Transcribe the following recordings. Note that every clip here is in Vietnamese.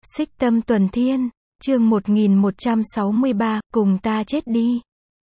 Xích Tâm Tuần Thiên, chương 1163, cùng ta chết đi.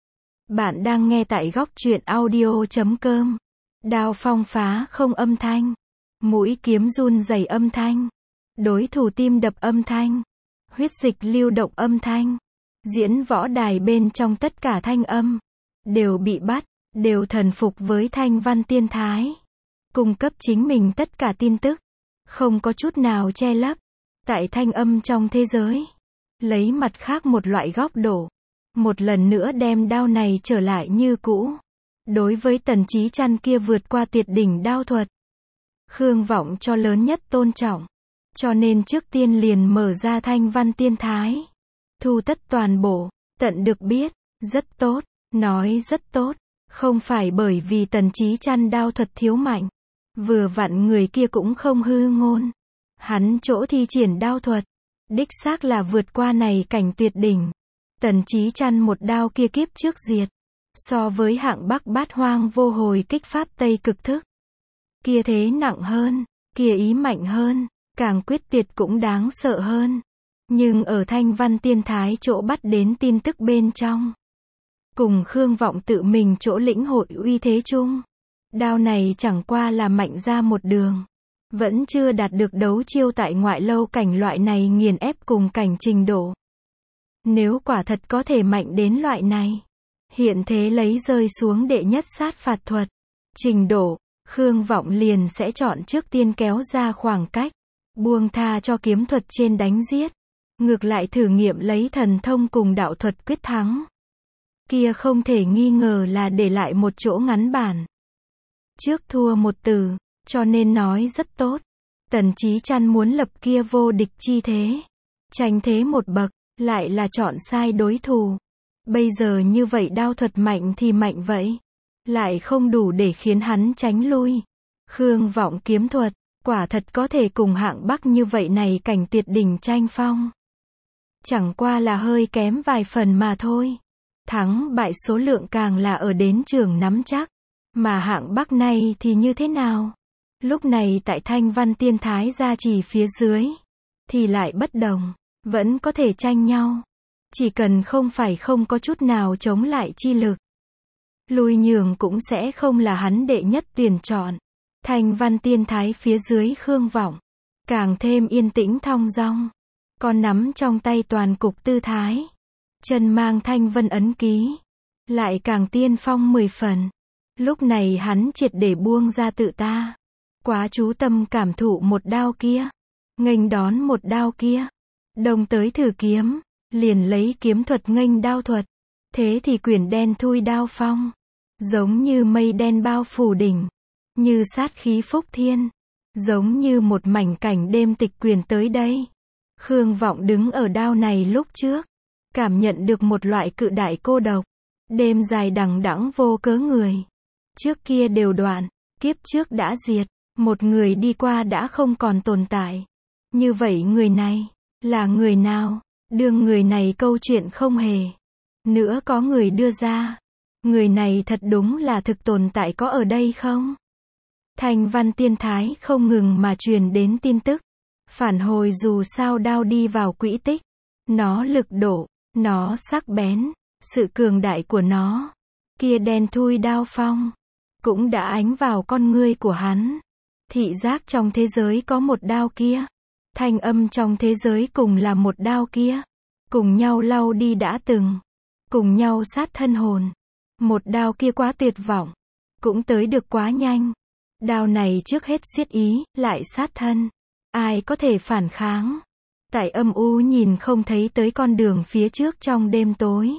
Bạn đang nghe tại góc truyện audio.com. Đao phong phá không âm thanh. Mũi kiếm run rẩy âm thanh. Đối thủ tim đập âm thanh. Huyết dịch lưu động âm thanh. Diễn võ đài bên trong tất cả thanh âm. Đều bị bắt, đều thần phục với Thanh Văn Tiên Thái. Cung cấp chính mình tất cả tin tức. Không có chút nào che lấp. Tại thanh âm trong thế giới. Lấy mặt khác một loại góc độ. Một lần nữa đem đao này trở lại như cũ. Đối với Tần Chí Chăn kia vượt qua tuyệt đỉnh đao thuật. Khương Vọng cho lớn nhất tôn trọng. Cho nên trước tiên liền mở ra Thanh Văn Tiên Thái. Thu tất toàn bộ, tận được biết, rất tốt, nói rất tốt. Không phải bởi vì Tần Chí Chăn đao thuật thiếu mạnh. Vừa vặn người kia cũng không hư ngôn. Hắn chỗ thi triển đao thuật. Đích xác là vượt qua này cảnh tuyệt đỉnh. Tần Chí Chăn một đao kia kiếp trước diệt. So với hạng Bắc Bát Hoang vô hồi kích pháp Tây cực thức. Kia thế nặng hơn, kia ý mạnh hơn, càng quyết tuyệt cũng đáng sợ hơn. Nhưng ở Thanh Văn Tiên Thái chỗ bắt đến tin tức bên trong. Cùng Khương Vọng tự mình chỗ lĩnh hội uy thế chung. Đao này chẳng qua là mạnh ra một đường. Vẫn chưa đạt được đấu chiêu tại ngoại lâu cảnh loại này nghiền ép cùng cảnh trình độ. Nếu quả thật có thể mạnh đến loại này. Hiện thế lấy rơi xuống đệ nhất sát phạt thuật. Trình độ, Khương Vọng liền sẽ chọn trước tiên kéo ra khoảng cách. Buông tha cho kiếm thuật trên đánh giết. Ngược lại thử nghiệm lấy thần thông cùng đạo thuật quyết thắng. Kia không thể nghi ngờ là để lại một chỗ ngắn bản. Trước thua một từ. Cho nên nói rất tốt. Tần Chí Chăn muốn lập kia vô địch chi thế. Tranh thế một bậc, lại là chọn sai đối thủ. Bây giờ như vậy đao thuật mạnh thì mạnh vậy. Lại không đủ để khiến hắn tránh lui. Khương Vọng kiếm thuật, quả thật có thể cùng hạng Bắc như vậy này cảnh tuyệt đỉnh tranh phong. Chẳng qua là hơi kém vài phần mà thôi. Thắng bại số lượng càng là ở đến trường nắm chắc. Mà hạng Bắc này thì như thế nào? Lúc này tại Thanh Văn Tiên Thái gia trì phía dưới. Thì lại bất đồng. Vẫn có thể tranh nhau. Chỉ cần không phải không có chút nào chống lại chi lực. Lui nhường cũng sẽ không là hắn đệ nhất tuyển chọn. Thanh Văn Tiên Thái phía dưới Khương Vọng. Càng thêm yên tĩnh thong dong. Con nắm trong tay toàn cục tư thái. Chân mang thanh vân ấn ký. Lại càng tiên phong 10 phần. Lúc này hắn triệt để buông ra tự ta. Quá chú tâm cảm thụ một đao kia. Nghênh đón một đao kia. Đồng tới thử kiếm. Liền lấy kiếm thuật nghênh đao thuật. Thế thì quyển đen thui đao phong. Giống như mây đen bao phủ đỉnh. Như sát khí phúc thiên. Giống như một mảnh cảnh đêm tịch quyển tới đây. Khương Vọng đứng ở đao này lúc trước. Cảm nhận được một loại cự đại cô độc. Đêm dài đằng đẵng vô cớ người. Trước kia đều đoạn. Kiếp trước đã diệt. Một người đi qua đã không còn tồn tại. Như vậy người này, là người nào? Đương người này câu chuyện không hề. Nữa có người đưa ra. Người này thật đúng là thực tồn tại có ở đây không? Thanh Văn Tiên Thái không ngừng mà truyền đến tin tức. Phản hồi dù sao đao đi vào quỹ tích. Nó lực độ, nó sắc bén, sự cường đại của nó. Kia đen thui đao phong. Cũng đã ánh vào con ngươi của hắn. Thị giác trong thế giới có một đao kia. Thanh âm trong thế giới cùng là một đao kia. Cùng nhau lau đi đã từng. Cùng nhau sát thân hồn. Một đao kia quá tuyệt vọng. Cũng tới được quá nhanh. Đao này trước hết siết ý, lại sát thân. Ai có thể phản kháng? Tại âm u nhìn không thấy tới con đường phía trước trong đêm tối.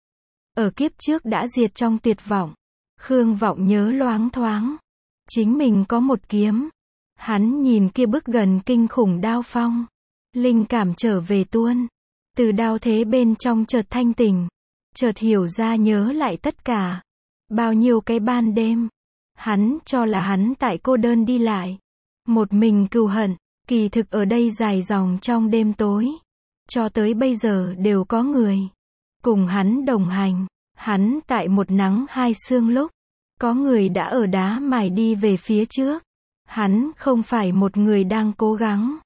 Ở kiếp trước đã diệt trong tuyệt vọng. Khương Vọng nhớ loáng thoáng. Chính mình có một kiếm. Hắn nhìn kia bước gần kinh khủng đao phong. Linh cảm trở về tuôn. Từ đao thế bên trong chợt thanh tỉnh. Chợt hiểu ra nhớ lại tất cả. Bao nhiêu cái ban đêm. Hắn cho là hắn tại cô đơn đi lại. Một mình cừu hận. Kỳ thực ở đây dài dòng trong đêm tối. Cho tới bây giờ đều có người. Cùng hắn đồng hành. Hắn tại một nắng hai sương lúc. Có người đã ở đá mài đi về phía trước. Hắn không phải một người đang cố gắng.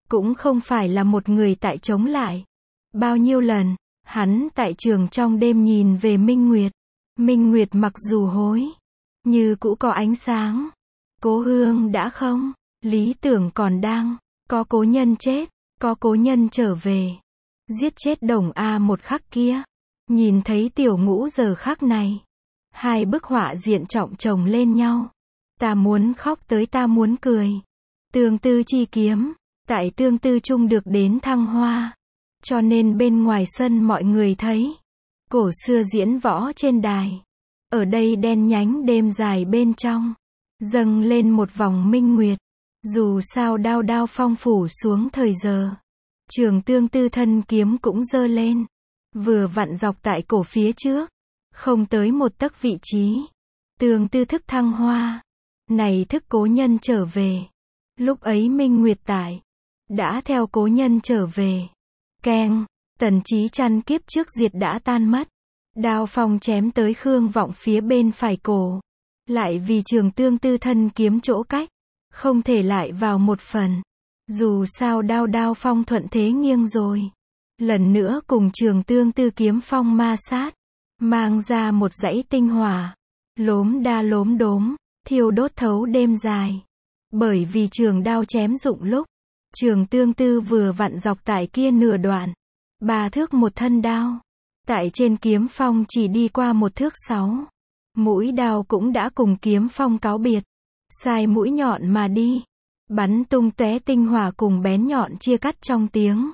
cũng không phải là một người tại chống lại. Bao nhiêu lần, hắn tại trường trong đêm nhìn về Minh Nguyệt. Minh Nguyệt mặc dù hối, như cũ có ánh sáng. Cố Hương đã không, lý tưởng còn đang, có cố nhân chết, có cố nhân trở về. Giết chết Đồng A một khắc kia, nhìn thấy Tiểu Ngũ giờ khắc này. Hai bức họa diện trọng chồng lên nhau. Ta muốn khóc tới ta muốn cười. Tương tư chi kiếm, tại tương tư chung được đến thăng hoa. Cho nên bên ngoài sân mọi người thấy, cổ xưa diễn võ trên đài. Ở đây đen nhánh đêm dài bên trong, dâng lên một vòng minh nguyệt. Dù sao đao đao phong phủ xuống thời giờ, Trường tương tư thân kiếm cũng giơ lên, vừa vặn dọc tại cổ phía trước, không tới một tấc vị trí. Tương tư thức thăng hoa, này thức cố nhân trở về. Lúc ấy Minh Nguyệt tại, đã theo cố nhân trở về. Keng, Tần Chí Chăn kiếp trước diệt đã tan mất. Đao phong chém tới Khương Vọng phía bên phải cổ. Lại vì Trường tương tư thân kiếm chỗ cách, không thể lại vào một phần. Dù sao đao phong thuận thế nghiêng rồi. Lần nữa cùng Trường tương tư kiếm phong ma sát, mang ra một dãy tinh hỏa. Lốm đa lốm đốm, thiêu đốt thấu đêm dài. Bởi vì trường đao chém dụng lúc, Trường tương tư vừa vặn dọc tại kia nửa đoạn. 3 thước một thân đao. Tại trên kiếm phong chỉ đi qua 1 thước 6. Mũi đao cũng đã cùng kiếm phong cáo biệt. Sai mũi nhọn mà đi. Bắn tung tóe tinh hỏa cùng bén nhọn chia cắt trong tiếng.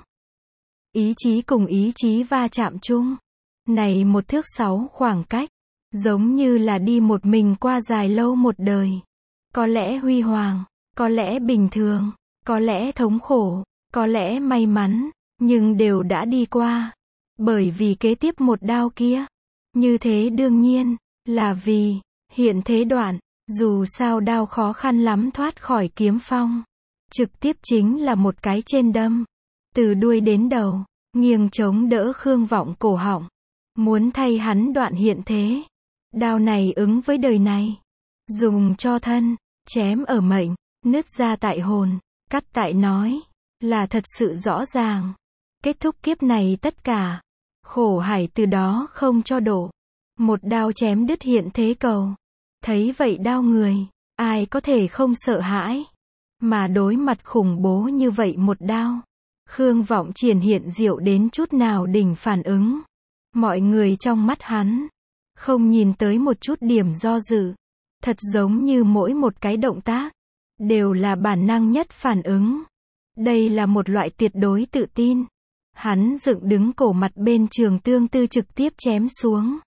Ý chí cùng ý chí va chạm chung. Này 1 thước 6 khoảng cách. Giống như là đi một mình qua dài lâu một đời. Có lẽ huy hoàng, có lẽ bình thường, có lẽ thống khổ, có lẽ may mắn, nhưng đều đã đi qua. Bởi vì kế tiếp một đao kia. Như thế đương nhiên, là vì, hiện thế đoạn, dù sao đao khó khăn lắm thoát khỏi kiếm phong. Trực tiếp chính là một cái trên đâm. Từ đuôi đến đầu, nghiêng chống đỡ Khương Vọng cổ họng. Muốn thay hắn đoạn hiện thế. Đao này ứng với đời này. Dùng cho thân, chém ở mệnh, nứt ra tại hồn, cắt tại nói. Là thật sự rõ ràng. Kết thúc kiếp này tất cả. Khổ hải từ đó không cho đổ. Một đao chém đứt hiện thế cầu. Thấy vậy đao người, ai có thể không sợ hãi. Mà đối mặt khủng bố như vậy một đao. Khương Vọng triển hiện diệu đến chút nào đỉnh phản ứng. Mọi người trong mắt hắn, không nhìn tới một chút điểm do dự. Thật giống như mỗi một cái động tác, đều là bản năng nhất phản ứng. Đây là một loại tuyệt đối tự tin. Hắn dựng đứng cổ mặt bên Trường tương tư trực tiếp chém xuống.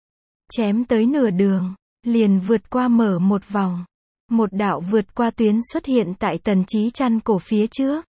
Chém tới nửa đường, liền vượt qua mở một vòng. Một đạo vượt qua tuyến xuất hiện tại Tần Chí Chăn cổ phía trước.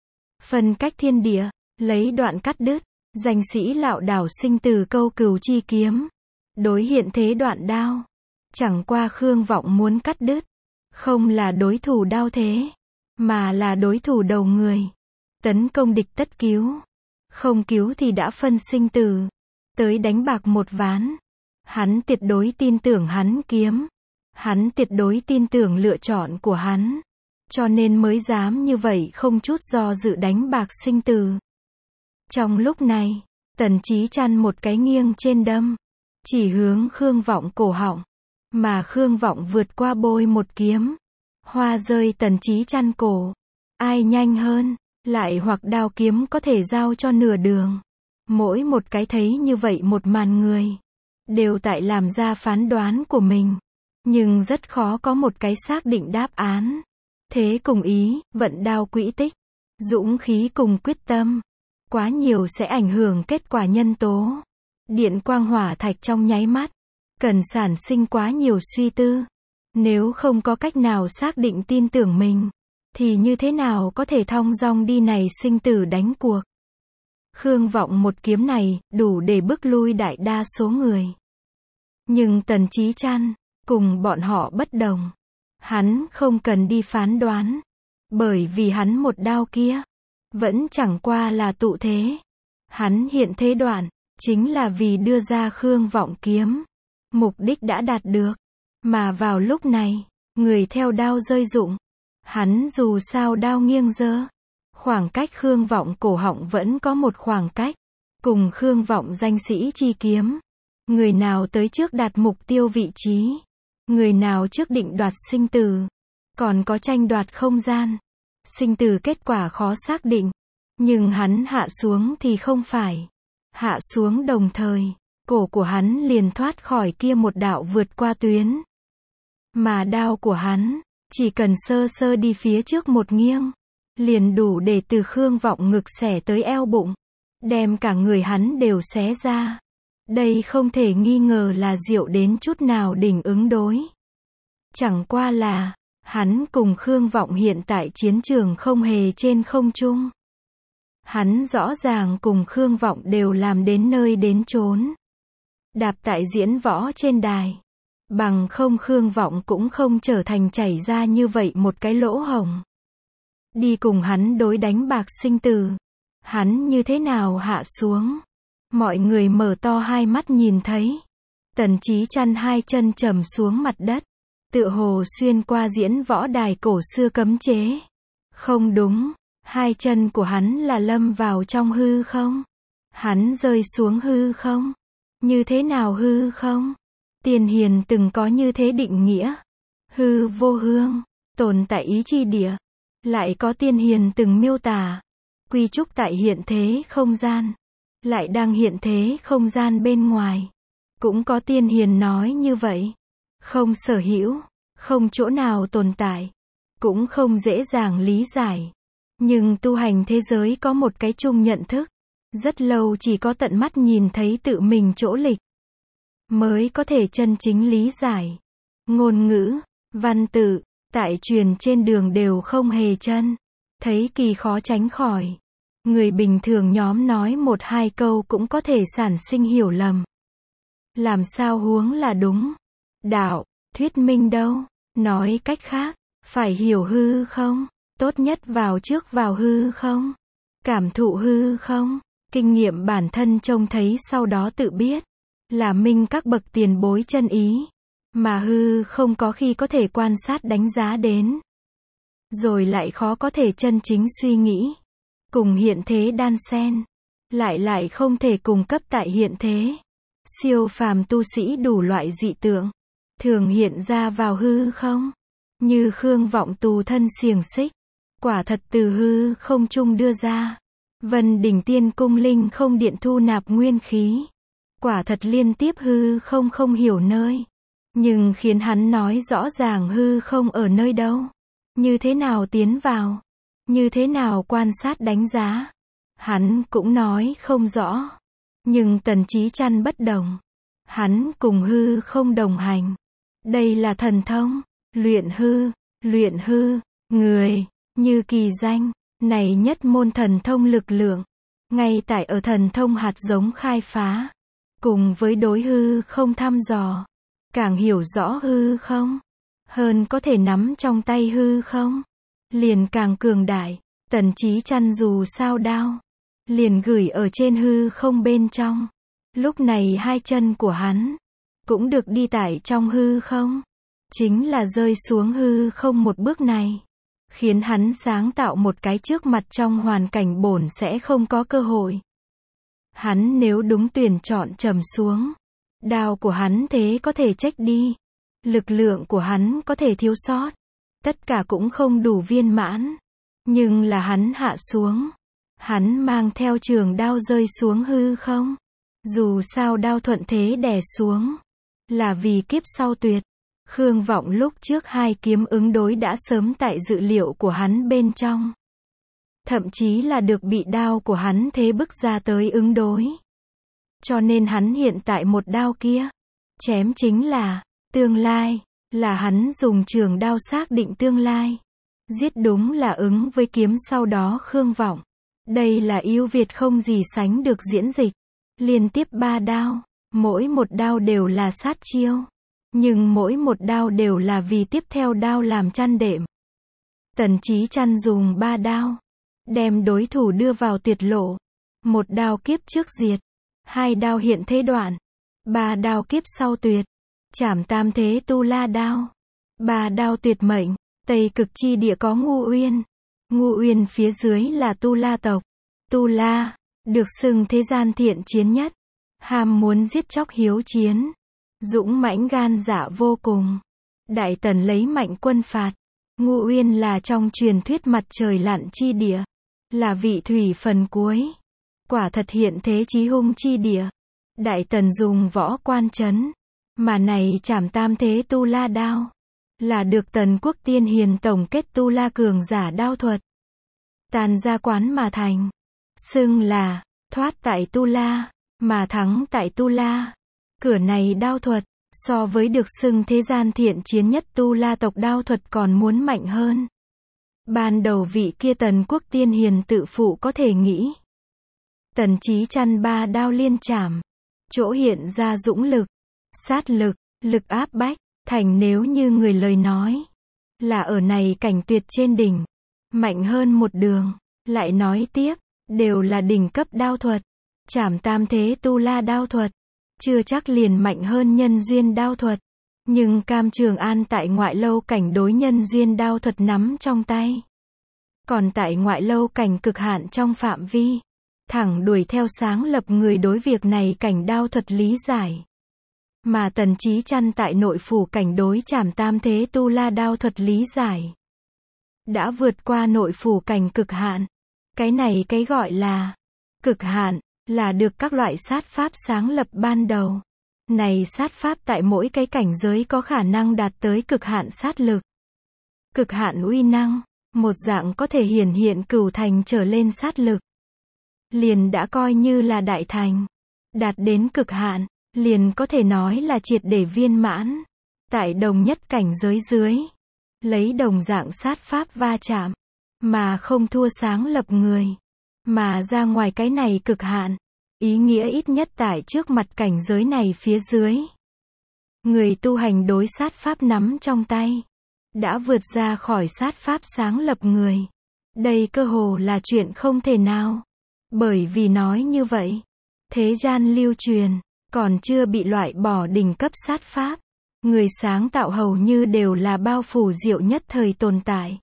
Phân cách thiên địa, lấy đoạn cắt đứt, danh sĩ lạo đảo sinh từ câu cửu chi kiếm. Đối hiện thế đoạn đao. Chẳng qua Khương Vọng muốn cắt đứt. Không là đối thủ đao thế, mà là đối thủ đầu người. Tấn công địch tất cứu. Không cứu thì đã phân sinh tử. Tới đánh bạc một ván. Hắn tuyệt đối tin tưởng hắn kiếm. Hắn tuyệt đối tin tưởng lựa chọn của hắn. Cho nên mới dám như vậy không chút do dự đánh bạc sinh tử. Trong lúc này, Tần Chí Chăn một cái nghiêng trên đâm. Chỉ hướng Khương Vọng cổ họng. Mà Khương Vọng vượt qua bôi một kiếm. Hoa rơi Tần Chí Chăn cổ. Ai nhanh hơn, lại hoặc đao kiếm có thể giao cho nửa đường. Mỗi một cái thấy như vậy một màn người. Đều tại làm ra phán đoán của mình. Nhưng rất khó có một cái xác định đáp án. Thế cùng ý, vận đao quỹ tích. Dũng khí cùng quyết tâm. Quá nhiều sẽ ảnh hưởng kết quả nhân tố. Điện quang hỏa thạch trong nháy mắt. Cần sản sinh quá nhiều suy tư. Nếu không có cách nào xác định tin tưởng mình, thì như thế nào có thể thong dong đi này sinh tử đánh cuộc. Khương Vọng một kiếm này, đủ để bức lui đại đa số người. Nhưng Tần Chí Chăn, cùng bọn họ bất đồng. Hắn không cần đi phán đoán. Bởi vì hắn một đao kia, vẫn chẳng qua là tụ thế. Hắn hiện thế đoạn, chính là vì đưa ra Khương Vọng kiếm. Mục đích đã đạt được. Mà vào lúc này, người theo đao rơi rụng. Hắn dù sao đao nghiêng dơ. Khoảng cách Khương Vọng cổ họng vẫn có một khoảng cách. Cùng Khương Vọng danh sĩ chi kiếm. Người nào tới trước đạt mục tiêu vị trí. Người nào trước định đoạt sinh tử. Còn có tranh đoạt không gian. Sinh tử kết quả khó xác định. Nhưng hắn hạ xuống thì không phải. Hạ xuống đồng thời, cổ của hắn liền thoát khỏi kia một đạo vượt qua tuyến. Mà đao của hắn, chỉ cần sơ sơ đi phía trước một nghiêng, liền đủ để từ Khương Vọng ngực xẻ tới eo bụng, đem cả người hắn đều xé ra. Đây không thể nghi ngờ là diệu đến chút nào đỉnh ứng đối. Chẳng qua là, hắn cùng Khương Vọng hiện tại chiến trường không hề trên không trung. Hắn rõ ràng cùng Khương Vọng đều làm đến nơi đến chốn. Đạp tại diễn võ trên đài. Bằng không Khương Vọng cũng không trở thành chảy ra như vậy một cái lỗ hổng. Đi cùng hắn đối đánh bạc sinh tử. Hắn như thế nào hạ xuống. Mọi người mở to hai mắt nhìn thấy. Tần Chí Chăn hai chân trầm xuống mặt đất. Tựa hồ xuyên qua diễn võ đài cổ xưa cấm chế. Không đúng. Hai chân của hắn là lâm vào trong hư không? Hắn rơi xuống hư không? Như thế nào hư không? Tiền hiền từng có như thế định nghĩa. Hư vô hương, tồn tại ý chi địa. Lại có tiên hiền từng miêu tả. Quy trúc tại hiện thế không gian. Lại đang hiện thế không gian bên ngoài. Cũng có tiên hiền nói như vậy. Không sở hữu, không chỗ nào tồn tại. Cũng không dễ dàng lý giải. Nhưng tu hành thế giới có một cái chung nhận thức. Rất lâu chỉ có tận mắt nhìn thấy tự mình chỗ lịch. Mới có thể chân chính lý giải. Ngôn ngữ, văn tự, tại truyền trên đường đều không hề chân. Thấy kỳ khó tránh khỏi. Người bình thường nhóm nói một hai câu cũng có thể sản sinh hiểu lầm. Làm sao huống là đúng? Đạo, thuyết minh đâu? Nói cách khác, phải hiểu hư không? Tốt nhất vào trước vào hư không? Cảm thụ hư không? Kinh nghiệm bản thân trông thấy sau đó tự biết. Là minh các bậc tiền bối chân ý. Mà hư không có khi có thể quan sát đánh giá đến. Rồi lại khó có thể chân chính suy nghĩ. Cùng hiện thế đan xen. Lại không thể cùng cấp tại hiện thế. Siêu phàm tu sĩ đủ loại dị tượng. Thường hiện ra vào hư không? Như Khương Vọng tù thân xiềng xích. Quả thật từ hư không trung đưa ra. Vân đỉnh tiên cung linh không điện thu nạp nguyên khí. Quả thật liên tiếp hư không hiểu nơi. Nhưng khiến hắn nói rõ ràng hư không ở nơi đâu. Như thế nào tiến vào. Như thế nào quan sát đánh giá. Hắn cũng nói không rõ. Nhưng Tần Chí Chăn bất đồng. Hắn cùng hư không đồng hành. Đây là thần thông. Luyện hư. Người. Như kỳ danh. Này nhất môn thần thông lực lượng. Ngay tại ở thần thông hạt giống khai phá. Cùng với đối hư không thăm dò. Càng hiểu rõ hư không. Hơn có thể nắm trong tay hư không. Liền càng cường đại. Tần Chí Chăn dù sao đao. Liền gửi ở trên hư không bên trong. Lúc này hai chân của hắn. Cũng được đi tải trong hư không. Chính là rơi xuống hư không một bước này. Khiến hắn sáng tạo một cái trước mặt trong hoàn cảnh bổn sẽ không có cơ hội. Hắn nếu đúng tuyển chọn trầm xuống. Đao của hắn thế có thể trách đi. Lực lượng của hắn có thể thiếu sót. Tất cả cũng không đủ viên mãn. Nhưng là hắn hạ xuống. Hắn mang theo trường đao rơi xuống hư không. Dù sao đao thuận thế đè xuống. Là vì kiếp sau tuyệt. Khương Vọng lúc trước hai kiếm ứng đối đã sớm tại dự liệu của hắn bên trong. Thậm chí là được bị đao của hắn thế bức ra tới ứng đối. Cho nên hắn hiện tại một đao kia. Chém chính là tương lai. Là hắn dùng trường đao xác định tương lai. Giết đúng là ứng với kiếm sau đó Khương Vọng. Đây là ưu việt không gì sánh được diễn dịch. Liên tiếp 3 đao. Mỗi một đao đều là sát chiêu. Nhưng mỗi một đao đều là vì tiếp theo đao làm chăn đệm. Tần Chí Chăn dùng 3 đao. Đem đối thủ đưa vào tuyệt lộ. 1 đao kiếp trước diệt. 2 đao hiện thế đoạn. 3 đao kiếp sau tuyệt. Trảm tam thế tu la đao. 3 đao tuyệt mệnh. Tây cực chi địa có ngu uyên. Ngũ Uyên phía dưới là Tu La tộc. Tu La, được xưng thế gian thiện chiến nhất. Ham muốn giết chóc hiếu chiến. Dũng mãnh gan dạ vô cùng. Đại Tần lấy mạnh quân phạt. Ngũ Uyên là trong truyền thuyết mặt trời lặn chi địa. Là vị thủy phần cuối. Quả thật hiện thế chí hung chi địa. Đại Tần dùng võ quan trấn. Mà này trảm tam thế Tu La đao. Là được Tần quốc tiên hiền tổng kết Tu La cường giả đao thuật. Tàn ra quán mà thành. Xưng là, thoát tại Tu La, mà thắng tại Tu La. Cửa này đao thuật, so với được xưng thế gian thiện chiến nhất Tu La tộc đao thuật còn muốn mạnh hơn. Ban đầu vị kia Tần quốc tiên hiền tự phụ có thể nghĩ. Tần Chí Chăn ba đao liên chảm. Chỗ hiện ra dũng lực, sát lực, lực áp bách, thành nếu như người lời nói. Là ở này cảnh tuyệt trên đỉnh. Mạnh hơn một đường. Lại nói tiếp, đều là đỉnh cấp đao thuật. Trảm tam thế Tu La đao thuật. Chưa chắc liền mạnh hơn nhân duyên đao thuật. Nhưng Cam Trường An tại ngoại lâu cảnh đối nhân duyên đao thuật nắm trong tay. Còn tại ngoại lâu cảnh cực hạn trong phạm vi. Thẳng đuổi theo sáng lập người đối việc này cảnh đao thuật lý giải. Mà Tần Chí Chăn tại nội phủ cảnh đối trảm tam thế Tu La đao thuật lý giải. Đã vượt qua nội phủ cảnh cực hạn. Cái này cái gọi là cực hạn, là được các loại sát pháp sáng lập ban đầu. Này sát pháp tại mỗi cái cảnh giới có khả năng đạt tới cực hạn sát lực. Cực hạn uy năng, một dạng có thể hiển hiện cửu thành trở lên sát lực. Liền đã coi như là đại thành. Đạt đến cực hạn, liền có thể nói là triệt để viên mãn. Tại đồng nhất cảnh giới dưới, lấy đồng dạng sát pháp va chạm, mà không thua sáng lập người. Mà ra ngoài cái này cực hạn, ý nghĩa ít nhất tại trước mặt cảnh giới này phía dưới. Người tu hành đối sát pháp nắm trong tay, đã vượt ra khỏi sát pháp sáng lập người. Đây cơ hồ là chuyện không thể nào. Bởi vì nói như vậy, thế gian lưu truyền, còn chưa bị loại bỏ đỉnh cấp sát pháp. Người sáng tạo hầu như đều là bao phủ diệu nhất thời tồn tại.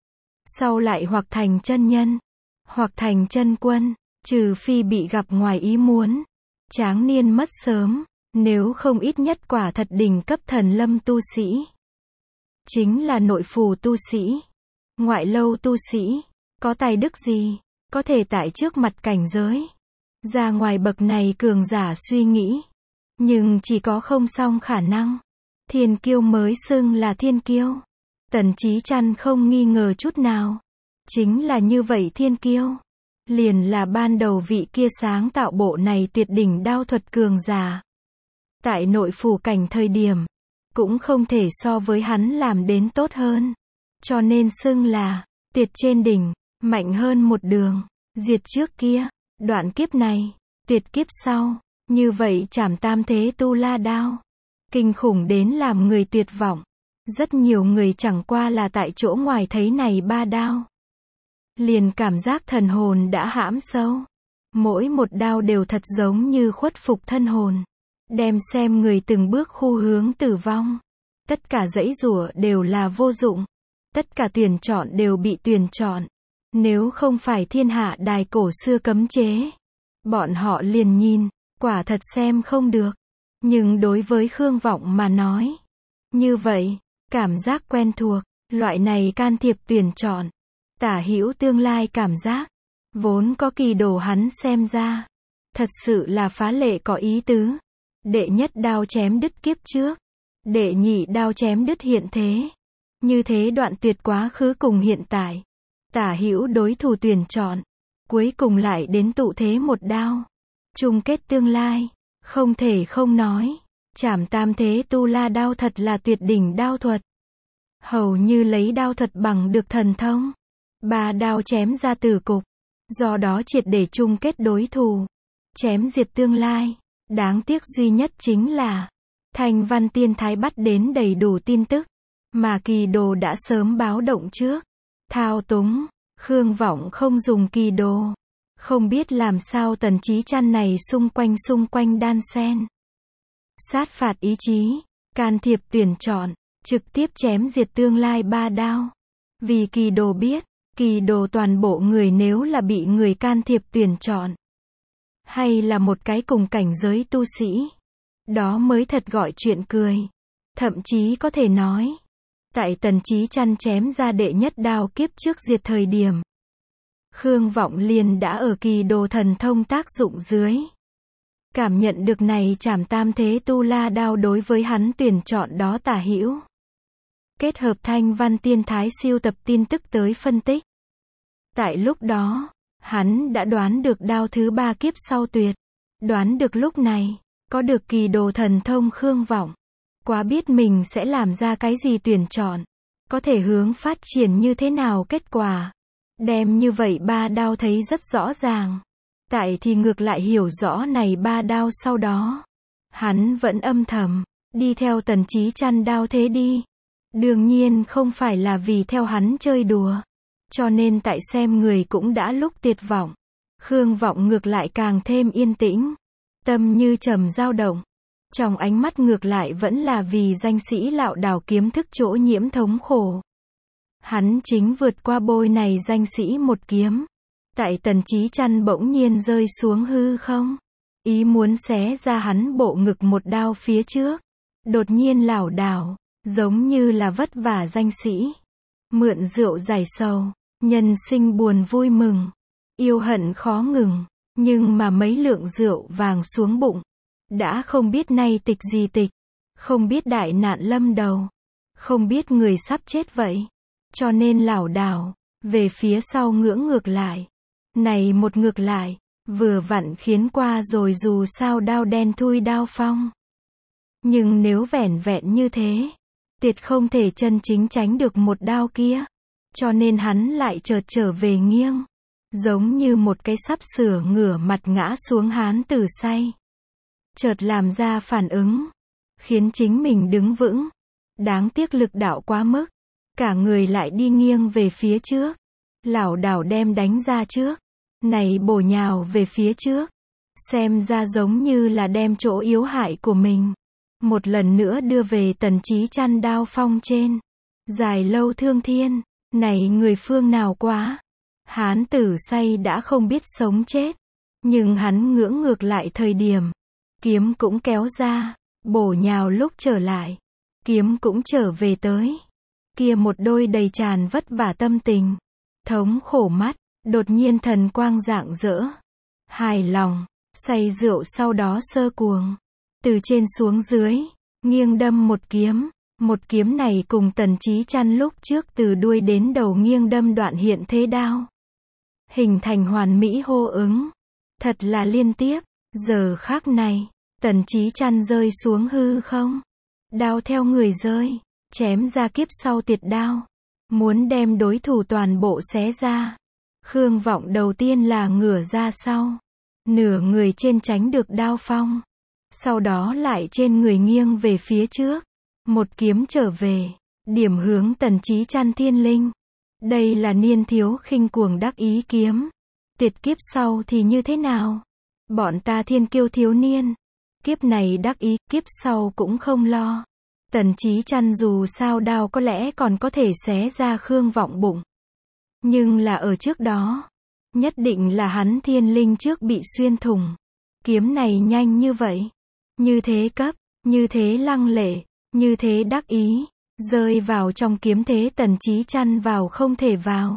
Sau lại hoặc thành chân nhân, hoặc thành chân quân, trừ phi bị gặp ngoài ý muốn, tráng niên mất sớm, nếu không ít nhất quả thật đỉnh cấp thần lâm tu sĩ. Chính là nội phủ tu sĩ, ngoại lâu tu sĩ, có tài đức gì, có thể tại trước mặt cảnh giới. Ra ngoài bậc này cường giả suy nghĩ, nhưng chỉ có không song khả năng. Thiên kiêu mới xưng là thiên kiêu. Tần Chí Chăn không nghi ngờ chút nào. Chính là như vậy thiên kiêu. Liền là ban đầu vị kia sáng tạo bộ này tuyệt đỉnh đao thuật cường giả. Tại nội phủ cảnh thời điểm, cũng không thể so với hắn làm đến tốt hơn. Cho nên xưng là, tuyệt trên đỉnh, mạnh hơn một đường, diệt trước kia, đoạn kiếp này, tuyệt kiếp sau. Như vậy trảm tam thế Tu La đao. Kinh khủng đến làm người tuyệt vọng. Rất nhiều người chẳng qua là tại chỗ ngoài thấy này ba đao. Liền cảm giác thần hồn đã hãm sâu. Mỗi một đao đều thật giống như khuất phục thân hồn. Đem xem người từng bước khu hướng tử vong. Tất cả giãy giụa đều là vô dụng. Tất cả tuyển chọn đều bị tuyển chọn. Nếu không phải thiên hạ đài cổ xưa cấm chế, bọn họ liền nhìn, quả thật xem không được. Nhưng đối với Khương Vọng mà nói, như vậy, cảm giác quen thuộc, loại này can thiệp tuyển chọn, tả hữu tương lai cảm giác, vốn có kỳ đồ hắn xem ra, thật sự là phá lệ có ý tứ. Đệ nhất đao chém đứt kiếp trước, đệ nhị đao chém đứt hiện thế. Như thế đoạn tuyệt quá khứ cùng hiện tại, tả hữu đối thủ tuyển chọn, cuối cùng lại đến tụ thế một đao, chung kết tương lai. Không thể không nói, trảm tam thế Tu La đao thật là tuyệt đỉnh đao thuật. Hầu như lấy đao thuật bằng được thần thông. Ba đao chém ra tử cục, do đó triệt để chung kết đối thủ, chém diệt tương lai. Đáng tiếc duy nhất chính là, Thanh Văn Tiên Thái bắt đến đầy đủ tin tức, mà kỳ đồ đã sớm báo động trước. Thao túng, Khương Vọng không dùng kỳ đồ. Không biết làm sao Tần Chí Chăn này xung quanh đan sen. Sát phạt ý chí, can thiệp tuyển chọn, trực tiếp chém diệt tương lai ba đao. Vì kỳ đồ biết, Kỳ đồ toàn bộ người nếu là bị người can thiệp tuyển chọn, hay là một cái cùng cảnh giới tu sĩ, đó mới thật gọi chuyện cười. Thậm chí có thể nói, tại Tần Chí Chăn chém ra đệ nhất đao kiếp trước diệt thời điểm, Khương Vọng liền đã ở kỳ đồ thần thông tác dụng dưới, cảm nhận được này trảm tam thế tu la đao đối với hắn tuyển chọn đó tả hữu. Kết hợp Thanh Văn Tiên Thái siêu tập tin tức tới phân tích. Tại lúc đó, hắn đã đoán được đao thứ 3 kiếp sau tuyệt. Đoán được lúc này, có được kỳ đồ thần thông Khương Vọng. Quá biết mình sẽ làm ra cái gì tuyển chọn. Có thể hướng phát triển như thế nào kết quả. Đem như vậy 3 đao thấy rất rõ ràng. Tại thì ngược lại hiểu rõ này 3 đao sau đó. Hắn vẫn âm thầm, đi theo Tần Chí Chăn đao thế đi. Đương nhiên không phải là vì theo hắn chơi đùa. Cho nên tại xem người cũng đã lúc tuyệt vọng. Khương Vọng ngược lại càng thêm yên tĩnh. Tâm như trầm dao động. Trong ánh mắt ngược lại vẫn là vì danh sĩ lạo đảo kiếm thức chỗ nhiễm thống khổ. Hắn chính vượt qua bôi này danh sĩ một kiếm. Tại Tần Chí Chăn bỗng nhiên rơi xuống hư không. Ý muốn xé ra hắn bộ ngực một đao phía trước. Đột nhiên lảo đảo, giống như là vất vả danh sĩ. Mượn rượu giải sầu, nhân sinh buồn vui mừng. Yêu hận khó ngừng, nhưng mà mấy lượng rượu vàng xuống bụng. Đã không biết nay tịch gì tịch. Không biết đại nạn lâm đầu. Không biết người sắp chết vậy. Cho nên lảo đảo, về phía sau ngưỡng ngược lại. Này một ngược lại, vừa vặn khiến qua rồi dù sao đao đen thui đao phong. Nhưng nếu vẻn vẹn như thế, tuyệt không thể chân chính tránh được một đao kia. Cho nên hắn lại chợt trở về nghiêng. Giống như một cái sắp sửa ngửa mặt ngã xuống hán tử say. Chợt làm ra phản ứng. Khiến chính mình đứng vững. Đáng tiếc lực đạo quá mức. Cả người lại đi nghiêng về phía trước. Lảo đảo đem đánh ra trước. Này bổ nhào về phía trước. Xem ra giống như là đem chỗ yếu hại của mình. Một lần nữa đưa về Tần Chí Chăn đao phong trên. Dài lâu thương thiên. Này người phương nào quá. Hán tử say đã không biết sống chết. Nhưng hắn ngưỡng ngược lại thời điểm. Kiếm cũng kéo ra. Bổ nhào lúc trở lại. Kiếm cũng trở về tới. Kia một đôi đầy tràn vất vả tâm tình. Thống khổ mắt. Đột nhiên thần quang rạng rỡ. Hài lòng. Say rượu sau đó sơ cuồng. Từ trên xuống dưới. Nghiêng đâm một kiếm. Một kiếm này cùng Tần Chí Chăn lúc trước từ đuôi đến đầu nghiêng đâm đoạn hiện thế đao. Hình thành hoàn mỹ hô ứng. Thật là liên tiếp. Giờ khắc này, Tần Chí Chăn rơi xuống hư không. Đao theo người rơi. Chém ra kiếp sau tuyệt đao. Muốn đem đối thủ toàn bộ xé ra. Khương Vọng đầu tiên là ngửa ra sau. Nửa người trên tránh được đao phong. Sau đó lại trên người nghiêng về phía trước. Một kiếm trở về. Điểm hướng Tần Chí Chăn thiên linh. Đây là niên thiếu khinh cuồng đắc ý kiếm. Tuyệt kiếp sau thì như thế nào? Bọn ta thiên kiêu thiếu niên. Kiếp này đắc ý, kiếp sau cũng không lo. Tần Chí Chăn dù sao đao có lẽ còn có thể xé ra Khương Vọng bụng. Nhưng là ở trước đó. Nhất định là hắn thiên linh trước bị xuyên thủng. Kiếm này nhanh như vậy. Như thế cấp, như thế lăng lệ, như thế đắc ý. Rơi vào trong kiếm thế Tần Chí Chăn vào không thể vào.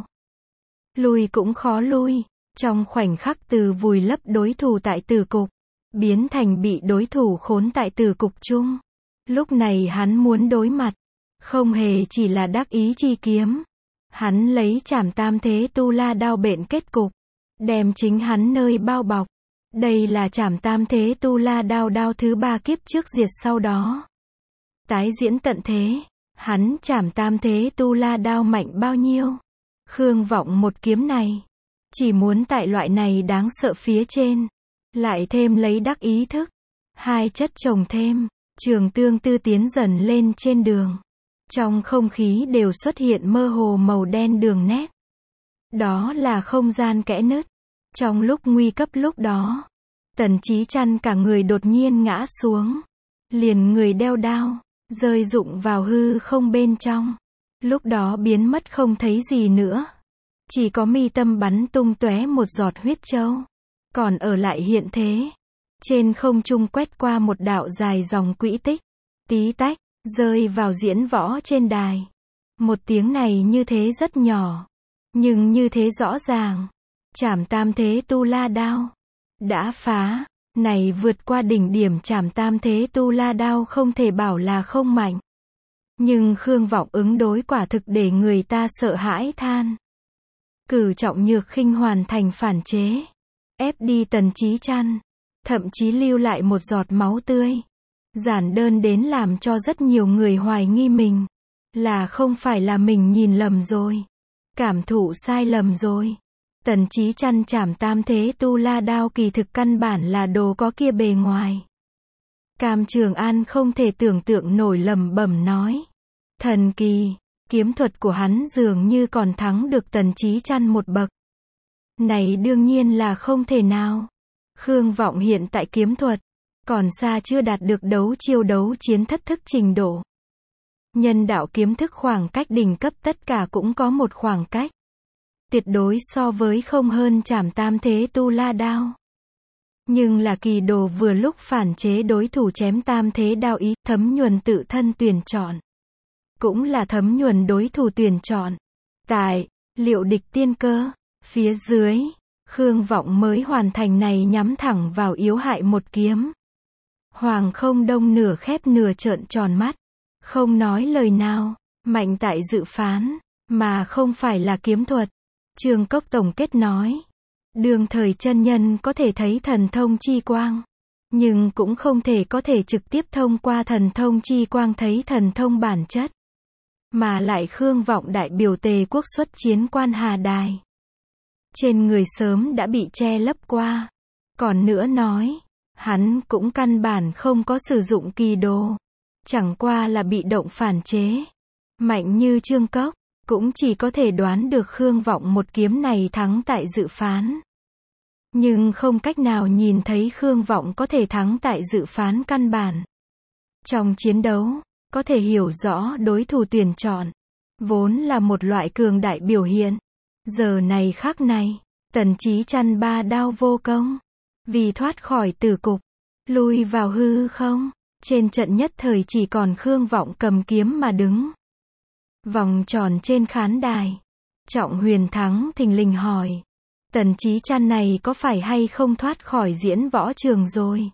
Lui cũng khó lui. Trong khoảnh khắc từ vùi lấp đối thủ tại tử cục. Biến thành bị đối thủ khốn tại tử cục chung. Lúc này hắn muốn đối mặt. Không hề chỉ là đắc ý chi kiếm. Hắn lấy trảm tam thế tu la đao bện kết cục. Đem chính hắn nơi bao bọc. Đây là trảm tam thế tu la đao đao thứ 3 kiếp trước diệt sau đó. Tái diễn tận thế. Hắn trảm tam thế tu la đao mạnh bao nhiêu. Khương Vọng một kiếm này. Chỉ muốn tại loại này đáng sợ phía trên. Lại thêm lấy đắc ý thức. Hai chất chồng thêm. Trường tương tư tiến dần lên trên đường. Trong không khí đều xuất hiện mơ hồ màu đen đường nét. Đó là không gian kẽ nứt. Trong lúc nguy cấp lúc đó. Tần Chí Chăn cả người đột nhiên ngã xuống. Liền người đeo đao. Rơi rụng vào hư không bên trong. Lúc đó biến mất không thấy gì nữa. Chỉ có mi tâm bắn tung tóe một giọt huyết châu. Còn ở lại hiện thế. Trên không trung quét qua một đạo dài dòng quỹ tích. Tí tách, rơi vào diễn võ trên đài. Một tiếng này như thế rất nhỏ. Nhưng như thế rõ ràng. Trảm tam thế tu la đao. Đã phá. Này vượt qua đỉnh điểm trảm tam thế tu la đao không thể bảo là không mạnh. Nhưng Khương Vọng ứng đối quả thực để người ta sợ hãi than. Cử Trọng Nhược Khinh hoàn thành phản chế. Ép đi Tần Chí Trăn. Thậm chí lưu lại một giọt máu tươi. Giản đơn đến làm cho rất nhiều người hoài nghi mình. Là không phải là mình nhìn lầm rồi. Cảm thụ sai lầm rồi. Tần Chí Trăn trảm tam thế tu la đao kỳ thực căn bản là đồ có kia bề ngoài. Cam Trường An không thể tưởng tượng nổi lẩm bẩm nói. Thần kỳ, kiếm thuật của hắn dường như còn thắng được Tần Chí Trăn một bậc. Này đương nhiên là không thể nào. Khương Vọng hiện tại kiếm thuật, còn xa chưa đạt được đấu chiêu đấu chiến thất thức trình độ. Nhân đạo kiếm thức khoảng cách đỉnh cấp tất cả cũng có một khoảng cách. Tuyệt đối so với không hơn trảm tam thế tu la đao. Nhưng là kỳ đồ vừa lúc phản chế đối thủ chém tam thế đao ý, thấm nhuần tự thân tuyển chọn. Cũng là thấm nhuần đối thủ tuyển chọn. Tại, liệu địch tiên cơ, phía dưới, Khương Vọng mới hoàn thành này nhắm thẳng vào yếu hại một kiếm. Hoàng Không Đông nửa khép nửa trợn tròn mắt. Không nói lời nào, mạnh tại dự phán, mà không phải là kiếm thuật. Trương Cốc tổng kết nói. Đương thời chân nhân có thể thấy thần thông chi quang. Nhưng cũng không thể có thể trực tiếp thông qua thần thông chi quang thấy thần thông bản chất. Mà lại Khương Vọng đại biểu Tề quốc xuất chiến Quan Hà Đài. Trên người sớm đã bị che lấp qua. Còn nữa nói, hắn cũng căn bản không có sử dụng kỳ đồ. Chẳng qua là bị động phản chế. Mạnh như Trương Cốc, cũng chỉ có thể đoán được Khương Vọng một kiếm này thắng tại dự phán. Nhưng không cách nào nhìn thấy Khương Vọng có thể thắng tại dự phán căn bản. Trong chiến đấu, có thể hiểu rõ đối thủ tuyển chọn. Vốn là một loại cường đại biểu hiện. Giờ này khắc này, Tần Chí Trăn ba đao vô công. Vì thoát khỏi tử cục, lui vào hư không. Trên trận nhất thời chỉ còn Khương Vọng cầm kiếm mà đứng. Vòng tròn trên khán đài. Trọng Huyền Thắng thình lình hỏi. Tần Chí Trăn này có phải hay không thoát khỏi diễn võ trường rồi?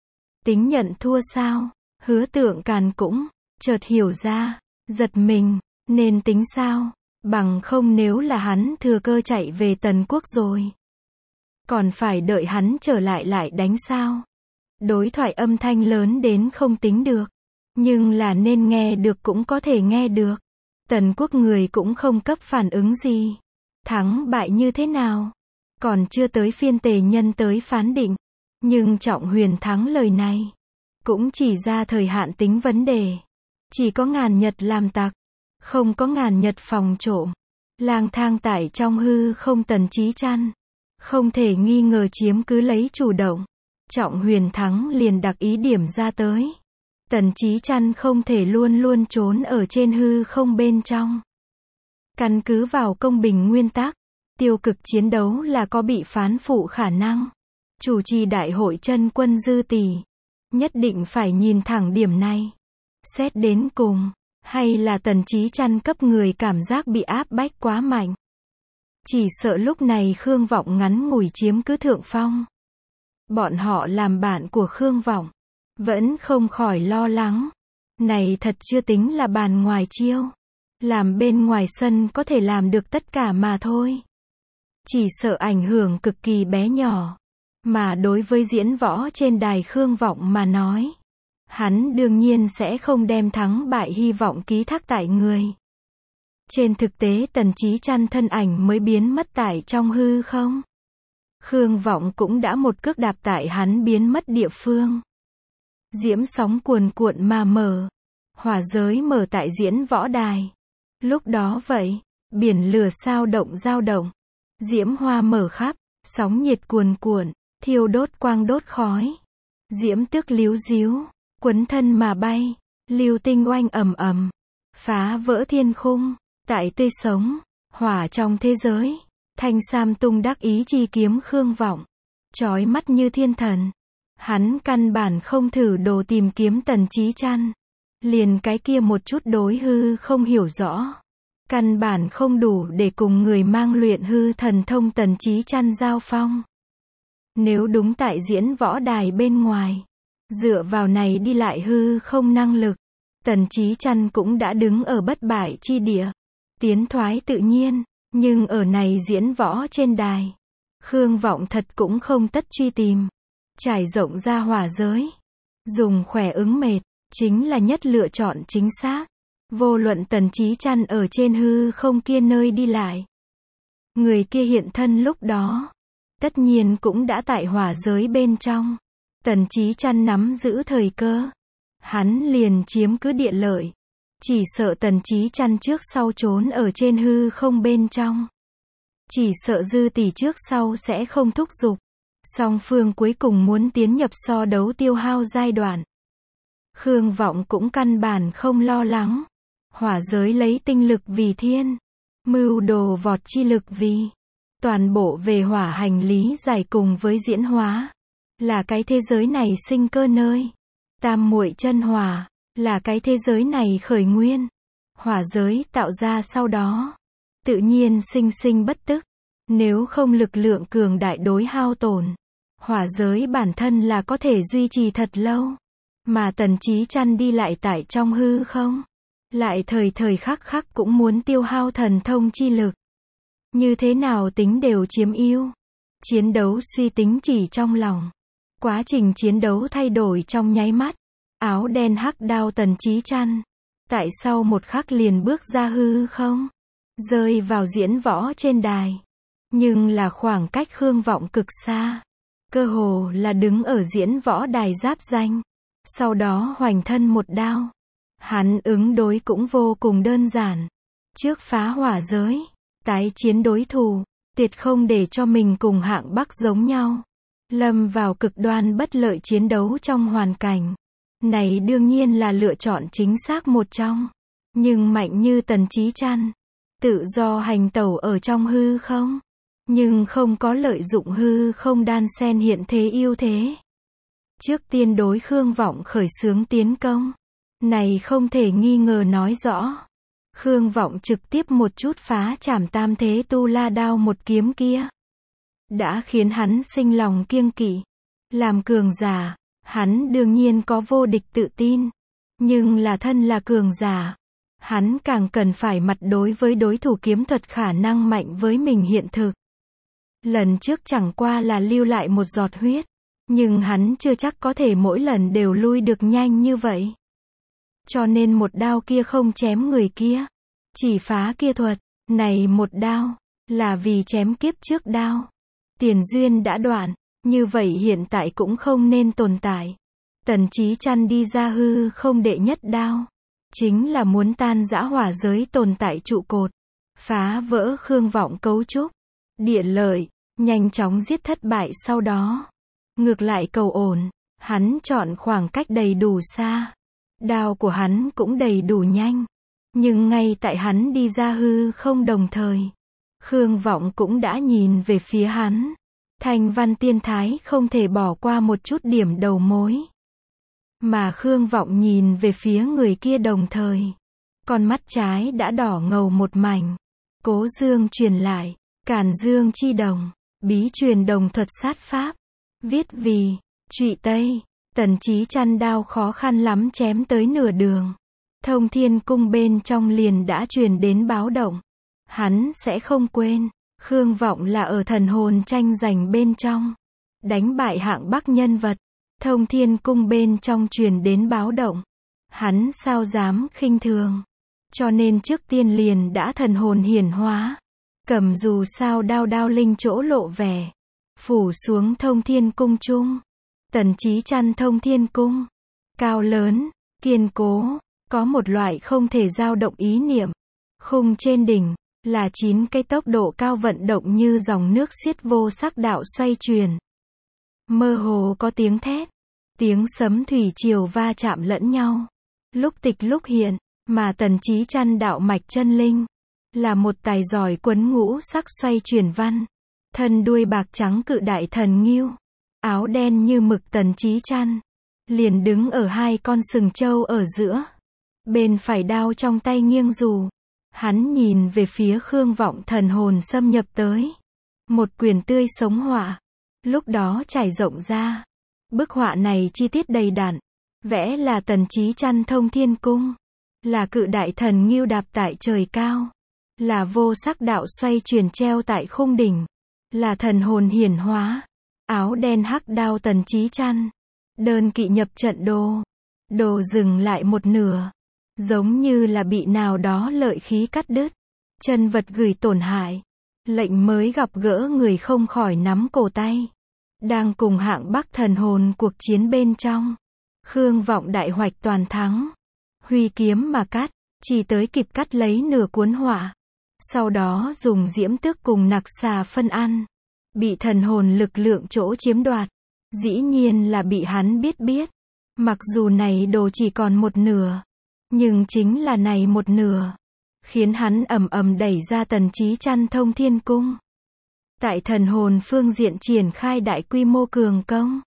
Tính nhận thua sao? Hứa Tượng Càn cũng chợt hiểu ra, giật mình, nên tính sao? Bằng không nếu là hắn thừa cơ chạy về Tần quốc rồi. Còn phải đợi hắn trở lại đánh sao? Đối thoại âm thanh lớn đến không tính được. Nhưng là nên nghe được cũng có thể nghe được. Tần quốc người cũng không cấp phản ứng gì. Thắng bại như thế nào? Còn chưa tới phiên Tề nhân tới phán định. Nhưng Trọng Huyền Thắng lời này cũng chỉ ra thời hạn tính vấn đề. Chỉ có ngàn nhật làm tặc, không có ngàn nhật phòng trộm. Lang thang tại trong hư không Tần Chí Trăn, không thể nghi ngờ chiếm cứ lấy chủ động. Trọng Huyền Thắng liền đặc ý điểm ra tới. Tần Chí Trăn không thể luôn luôn trốn ở trên hư không bên trong. Căn cứ vào công bình nguyên tắc, tiêu cực chiến đấu là có bị phán phụ khả năng. Chủ trì đại hội chân quân Dư Tỷ, nhất định phải nhìn thẳng điểm này. Xét đến cùng, hay là Tần Chí Trăn cấp người cảm giác bị áp bách quá mạnh. Chỉ sợ lúc này Khương Vọng ngắn ngủi chiếm cứ thượng phong. Bọn họ làm bạn của Khương Vọng, vẫn không khỏi lo lắng. Này thật chưa tính là bàn ngoài chiêu. Làm bên ngoài sân có thể làm được tất cả mà thôi. Chỉ sợ ảnh hưởng cực kỳ bé nhỏ. Mà đối với diễn võ trên đài Khương Vọng mà nói, hắn đương nhiên sẽ không đem thắng bại hy vọng ký thác tại người. Trên thực tế Tần Chí Trăn thân ảnh mới biến mất tại trong hư không. Khương Vọng cũng đã một cước đạp tại hắn biến mất địa phương. Diễm sóng cuồn cuộn mà mở. Hỏa giới mở tại diễn võ đài. Lúc đó vậy, biển lửa sao động dao động. Diễm hoa mở khắp, sóng nhiệt cuồn cuộn, thiêu đốt quang đốt khói. Diễm tước líu díu, quấn thân mà bay, lưu tinh oanh ầm ầm, phá vỡ thiên khung, tại tươi sống, Hỏa trong thế giới. Thanh Sam tung đắc ý chi kiếm Khương Vọng. Chói mắt như thiên thần. Hắn căn bản không thử đồ tìm kiếm Tần Chí Chăn. Liền cái kia một chút đối hư không hiểu rõ. Căn bản không đủ để cùng người mang luyện hư thần thông Tần Chí Chăn giao phong. Nếu đúng tại diễn võ đài bên ngoài, dựa vào này đi lại hư không năng lực, Tần Chí Chăn cũng đã đứng ở bất bại chi địa. Tiến thoái tự nhiên, nhưng ở này diễn võ trên đài, Khương Vọng thật cũng không tất truy tìm. Trải rộng ra hỏa giới. Dùng khỏe ứng mệt, chính là nhất lựa chọn chính xác. Vô luận Tần Chí Chăn ở trên hư không kia nơi đi lại. Người kia hiện thân lúc đó. Tất nhiên cũng đã tại hỏa giới bên trong. Tần Chí Chăn nắm giữ thời cơ. Hắn liền chiếm cứ địa lợi. Chỉ sợ Tần Chí Chăn trước sau trốn ở trên hư không bên trong. Chỉ sợ Dư tỷ trước sau sẽ không thúc giục. Song phương cuối cùng muốn tiến nhập so đấu tiêu hao giai đoạn. Khương Vọng cũng căn bản không lo lắng. Hỏa giới lấy tinh lực vì thiên. Mưu đồ vọt chi lực vì. Toàn bộ về hỏa hành lý giải cùng với diễn hóa. Là cái thế giới này sinh cơ nơi. Tam muội chân hỏa. Là cái thế giới này khởi nguyên. Hỏa giới tạo ra sau đó. Tự nhiên sinh sinh bất tức. Nếu không lực lượng cường đại đối hao tổn. Hỏa giới bản thân là có thể duy trì thật lâu. Mà Tần Chí Chăn đi lại tại trong hư không. Lại thời thời khắc khắc cũng muốn tiêu hao thần thông chi lực. Như thế nào tính đều chiếm ưu. Chiến đấu suy tính chỉ trong lòng. Quá trình chiến đấu thay đổi trong nháy mắt. Áo đen hắc đao Tần Chí Chăn. Tại sau một khắc liền bước ra hư không. Rơi vào diễn võ trên đài. Nhưng là khoảng cách Khương Vọng cực xa. Cơ hồ là đứng ở diễn võ đài giáp danh. Sau đó hoành thân một đao. Hắn ứng đối cũng vô cùng đơn giản. Trước phá hỏa giới. Tái chiến đối thủ. Tuyệt không để cho mình cùng hạng Bắc giống nhau. Lâm vào cực đoan bất lợi chiến đấu trong hoàn cảnh. Này đương nhiên là lựa chọn chính xác một trong. Nhưng mạnh như Tần Chí Chăn. Tự do hành tẩu ở trong hư không. Nhưng không có lợi dụng hư không đan xen hiện thế ưu thế. Trước tiên đối Khương Vọng khởi xướng tiến công. Này không thể nghi ngờ nói rõ. Khương Vọng trực tiếp một chút phá chảm tam thế tu la đao một kiếm kia. Đã khiến hắn sinh lòng kiêng kỵ. Làm cường giả, hắn đương nhiên có vô địch tự tin. Nhưng là thân là cường giả. Hắn càng cần phải mặt đối với đối thủ kiếm thuật khả năng mạnh với mình hiện thực. Lần trước chẳng qua là lưu lại một giọt huyết. Nhưng hắn chưa chắc có thể mỗi lần đều lui được nhanh như vậy. Cho nên một đao kia không chém người kia. Chỉ phá kia thuật. Này một đao. Là vì chém kiếp trước đao. Tiền duyên đã đoạn. Như vậy hiện tại cũng không nên tồn tại. Tần Chí Chăn đi ra hư không đệ nhất đao. Chính là muốn tan rã hỏa giới tồn tại trụ cột. Phá vỡ Khương Vọng cấu trúc. Địa lợi. Nhanh chóng giết thất bại sau đó. Ngược lại cầu ổn. Hắn chọn khoảng cách đầy đủ xa. Đao của hắn cũng đầy đủ nhanh. Nhưng ngay tại hắn đi ra hư không đồng thời. Khương Vọng cũng đã nhìn về phía hắn. Thanh Văn Tiên Thái không thể bỏ qua một chút điểm đầu mối. Mà Khương Vọng nhìn về phía người kia đồng thời. Con mắt trái đã đỏ ngầu một mảnh. Cố Dương truyền lại. Càn Dương chi đồng. Bí truyền đồng thuật sát pháp. Viết vì. Trụy Tây. Tần Chí Chăn đao khó khăn lắm chém tới nửa đường. Thông Thiên Cung bên trong liền đã truyền đến báo động. Hắn sẽ không quên. Khương Vọng là ở thần hồn tranh giành bên trong. Đánh bại hạng Bắc nhân vật. Thông Thiên Cung bên trong truyền đến báo động. Hắn sao dám khinh thường. Cho nên trước tiên liền đã thần hồn hiển hóa. Cầm dù sao đao đao linh chỗ lộ vẻ. Phủ xuống Thông Thiên Cung chung. Tần Chí Chăn Thông Thiên Cung. Cao lớn, kiên cố, có một loại không thể dao động ý niệm. Khung trên đỉnh, là 9 cái tốc độ cao vận động như dòng nước xiết vô sắc đạo xoay chuyển. Mơ hồ có tiếng thét, tiếng sấm thủy triều va chạm lẫn nhau. Lúc tịch lúc hiện, mà Tần Chí Chăn đạo mạch chân linh. là một tài giỏi quấn ngũ sắc xoay chuyển văn. Thân đuôi bạc trắng cự đại thần ngưu, áo đen như mực Tần Chí Chăn, liền đứng ở hai con sừng trâu ở giữa. Bên phải đao trong tay nghiêng dù. Hắn nhìn về phía Khương Vọng thần hồn xâm nhập tới. Một quyển tươi sống họa. Lúc đó trải rộng ra. Bức họa này chi tiết đầy đặn. Vẽ là Tần Chí Chăn thông thiên cung. Là cự đại thần ngưu đạp tại trời cao. Là vô sắc đạo xoay chuyển treo tại khung đỉnh. Là thần hồn hiển hóa. Áo đen hắc đao Tần Chí Chăn. Đơn kỵ nhập trận đồ. Đồ dừng lại một nửa. Giống như là bị nào đó lợi khí cắt đứt. Chân vật gửi tổn hại. Lệnh mới gặp gỡ người không khỏi nắm cổ tay. Đang cùng hạng Bắc thần hồn cuộc chiến bên trong. Khương Vọng đại hoạch toàn thắng. Huy kiếm mà cắt. Chỉ tới kịp cắt lấy nửa cuốn họa. Sau đó dùng diễm tước cùng nặc xà phân ăn. Bị thần hồn lực lượng chỗ chiếm đoạt. Dĩ nhiên là bị hắn biết. Mặc dù này đồ chỉ còn một nửa. Nhưng chính là này một nửa. Khiến hắn ầm ầm đẩy ra Tần Chí Chăn thông thiên cung. Tại thần hồn phương diện triển khai đại quy mô cường công.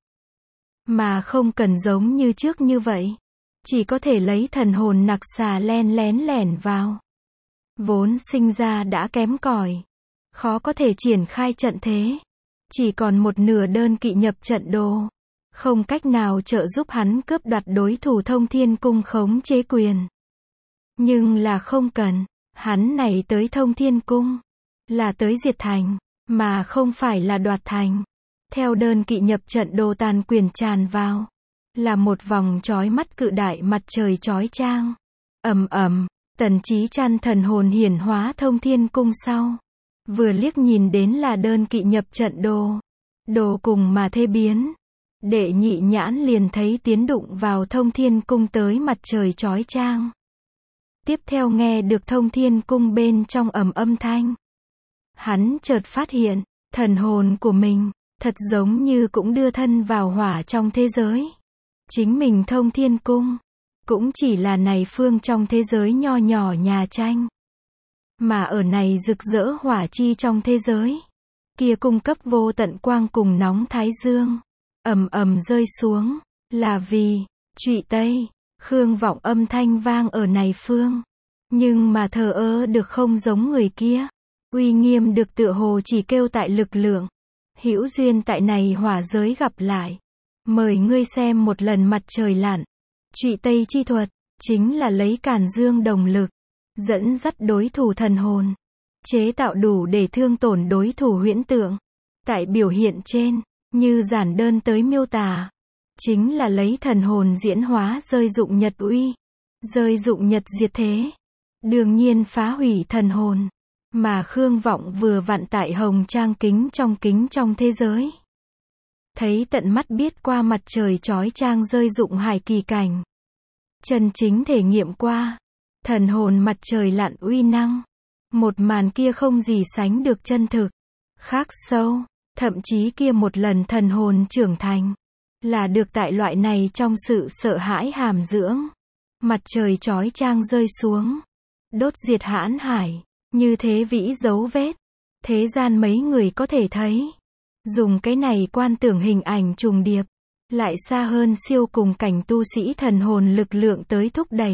Mà không cần giống như trước như vậy. Chỉ có thể lấy thần hồn nặc xà len lén lẻn vào. Vốn sinh ra đã kém cỏi. Khó có thể triển khai trận thế. Chỉ còn một nửa đơn kỵ nhập trận đồ. Không cách nào trợ giúp hắn cướp đoạt đối thủ thông thiên cung khống chế quyền. Nhưng là không cần. Hắn này tới thông thiên cung. Là tới diệt thành. Mà không phải là đoạt thành. Theo đơn kỵ nhập trận đồ tàn quyền tràn vào. Là một vòng chói mắt cự đại mặt trời chói chang. Ầm ầm. Tần Chí Chăn thần hồn hiển hóa thông thiên cung sau. Vừa liếc nhìn đến là đơn kỵ nhập trận đồ. Đồ cùng mà thê biến. Đệ nhị nhãn liền thấy tiến đụng vào thông thiên cung tới mặt trời chói chang. Tiếp theo nghe được thông thiên cung bên trong ầm âm thanh. Hắn chợt phát hiện, thần hồn của mình, thật giống như cũng đưa thân vào hỏa trong thế giới. Chính mình thông thiên cung, cũng chỉ là này phương trong thế giới nho nhỏ nhà tranh. Mà ở này rực rỡ hỏa chi trong thế giới, kia cung cấp vô tận quang cùng nóng thái dương, ầm ầm rơi xuống, là vì, trụy Tây, Khương Vọng âm thanh vang ở này phương. Nhưng mà thờ ơ được không giống người kia. Uy nghiêm được tựa hồ chỉ kêu tại lực lượng. Hữu duyên tại này hỏa giới gặp lại. Mời ngươi xem một lần mặt trời lặn. Trụy Tây chi thuật, chính là lấy càn dương đồng lực. Dẫn dắt đối thủ thần hồn. Chế tạo đủ để thương tổn đối thủ huyễn tượng. Tại biểu hiện trên, như giản đơn tới miêu tả. Chính là lấy thần hồn diễn hóa rơi dụng nhật uy. Rơi dụng nhật diệt thế. Đương nhiên phá hủy thần hồn. Mà Khương Vọng vừa vặn tại hồng trang kính trong thế giới. Thấy tận mắt biết qua mặt trời chói chang rơi dụng hải kỳ cảnh. Chân chính thể nghiệm qua. Thần hồn mặt trời lặn uy năng. Một màn kia không gì sánh được chân thực. Khắc sâu. Thậm chí kia một lần thần hồn trưởng thành. Là được tại loại này trong sự sợ hãi hàm dưỡng. Mặt trời chói chang rơi xuống. Đốt diệt hãn hải. Như thế vĩ dấu vết. Thế gian mấy người có thể thấy. Dùng cái này quan tưởng hình ảnh trùng điệp. Lại xa hơn siêu cùng cảnh tu sĩ thần hồn lực lượng tới thúc đẩy.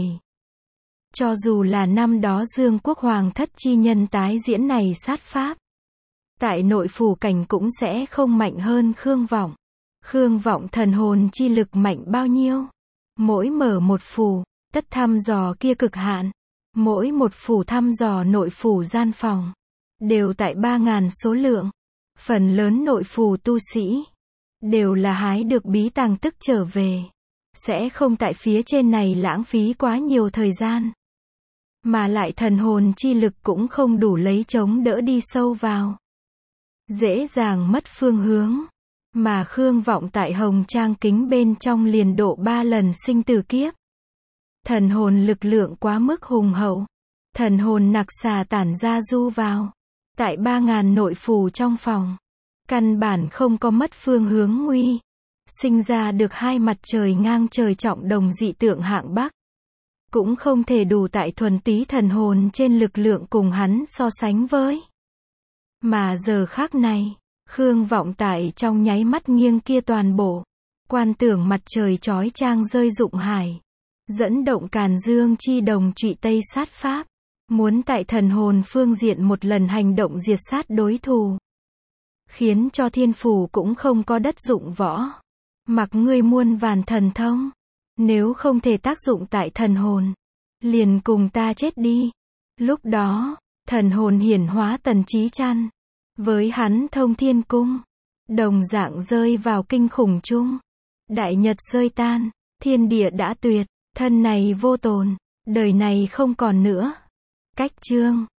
Cho dù là năm đó Dương Quốc Hoàng thất chi nhân tái diễn này sát pháp. Tại nội phủ cảnh cũng sẽ không mạnh hơn Khương Vọng. Khương Vọng thần hồn chi lực mạnh bao nhiêu. Mỗi mở một phủ, tất thăm dò kia cực hạn. Mỗi một phủ thăm dò nội phủ gian phòng. Đều tại 3.000 số lượng. Phần lớn nội phủ tu sĩ. Đều là hái được bí tàng tức trở về. Sẽ không tại phía trên này lãng phí quá nhiều thời gian. Mà lại thần hồn chi lực cũng không đủ lấy chống đỡ đi sâu vào. Dễ dàng mất phương hướng. Mà Khương Vọng tại hồng trang kính bên trong liền độ 3 lần sinh tử kiếp. Thần hồn lực lượng quá mức hùng hậu. Thần hồn nặc xà tản ra du vào. Tại 3.000 nội phủ trong phòng. Căn bản không có mất phương hướng nguy. Sinh ra được hai mặt trời ngang trời trọng đồng dị tượng hạng Bắc. cũng không thể đủ tại thuần túy thần hồn trên lực lượng cùng hắn so sánh với. Mà giờ khác này, Khương Vọng tại trong nháy mắt nghiêng kia toàn bộ, quan tưởng mặt trời chói chang rơi dụng hải, dẫn động càn dương chi đồng trụy tây sát pháp, muốn tại thần hồn phương diện một lần hành động diệt sát đối thủ, khiến cho thiên phủ cũng không có đất dụng võ. Mặc ngươi muôn vàn thần thông, nếu không thể tác dụng tại thần hồn, liền cùng ta chết đi. Lúc đó, thần hồn hiển hóa Tần Chí Trăn, với hắn thông thiên cung, đồng dạng rơi vào kinh khủng chung. Đại nhật rơi tan, thiên địa đã tuyệt, thân này vô tồn, đời này không còn nữa. Cách chương